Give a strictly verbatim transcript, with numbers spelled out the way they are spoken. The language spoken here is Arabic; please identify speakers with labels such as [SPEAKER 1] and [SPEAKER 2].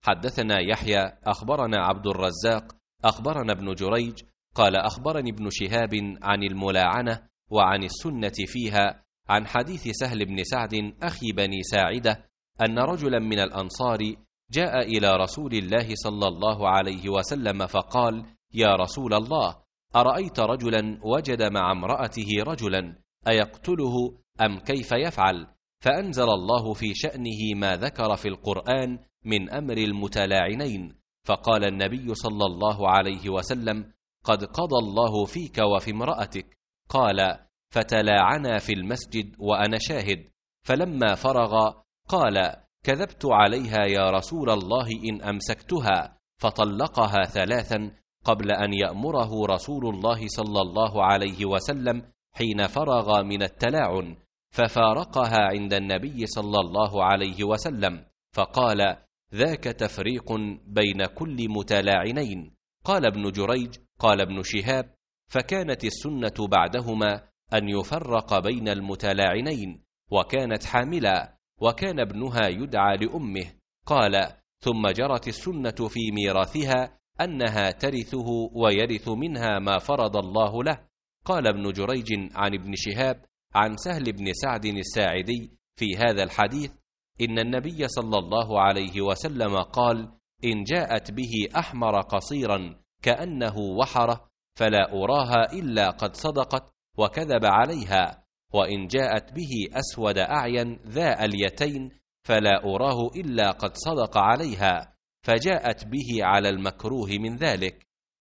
[SPEAKER 1] حدثنا يحيى أخبرنا عبد الرزاق أخبرنا ابن جريج قال أخبرني ابن شهاب عن الملاعنة وعن السنة فيها عن حديث سهل بن سعد أخي بني ساعدة أن رجلا من الأنصار جاء إلى رسول الله صلى الله عليه وسلم فقال: يا رسول الله، أرأيت رجلا وجد مع امرأته رجلا أيقتله أم كيف يفعل؟ فأنزل الله في شأنه ما ذكر في القرآن من أمر المتلاعنين، فقال النبي صلى الله عليه وسلم: قد قضى الله فيك وفي امرأتك. قال: فتلاعنا في المسجد وأنا شاهد، فلما فرغ قال: كذبت عليها يا رسول الله إن أمسكتها، فطلقها ثلاثا قبل أن يأمره رسول الله صلى الله عليه وسلم حين فرغ من التلاعن، ففارقها عند النبي صلى الله عليه وسلم فقال: ذاك تفريق بين كل متلاعنين. قال ابن جريج قال ابن شهاب: فكانت السنة بعدهما أن يفرق بين المتلاعنين، وكانت حاملا، وكان ابنها يدعى لأمه. قال: ثم جرت السنة في ميراثها أنها ترثه ويرث منها ما فرض الله له. قال ابن جريج عن ابن شهاب عن سهل بن سعد الساعدي في هذا الحديث: إن النبي صلى الله عليه وسلم قال: إن جاءت به أحمر قصيرا كأنه وحره فلا أراها إلا قد صدقت وكذب عليها، وإن جاءت به أسود أعين ذا اليتين فلا أراه إلا قد صدق عليها، فجاءت به على المكروه من ذلك.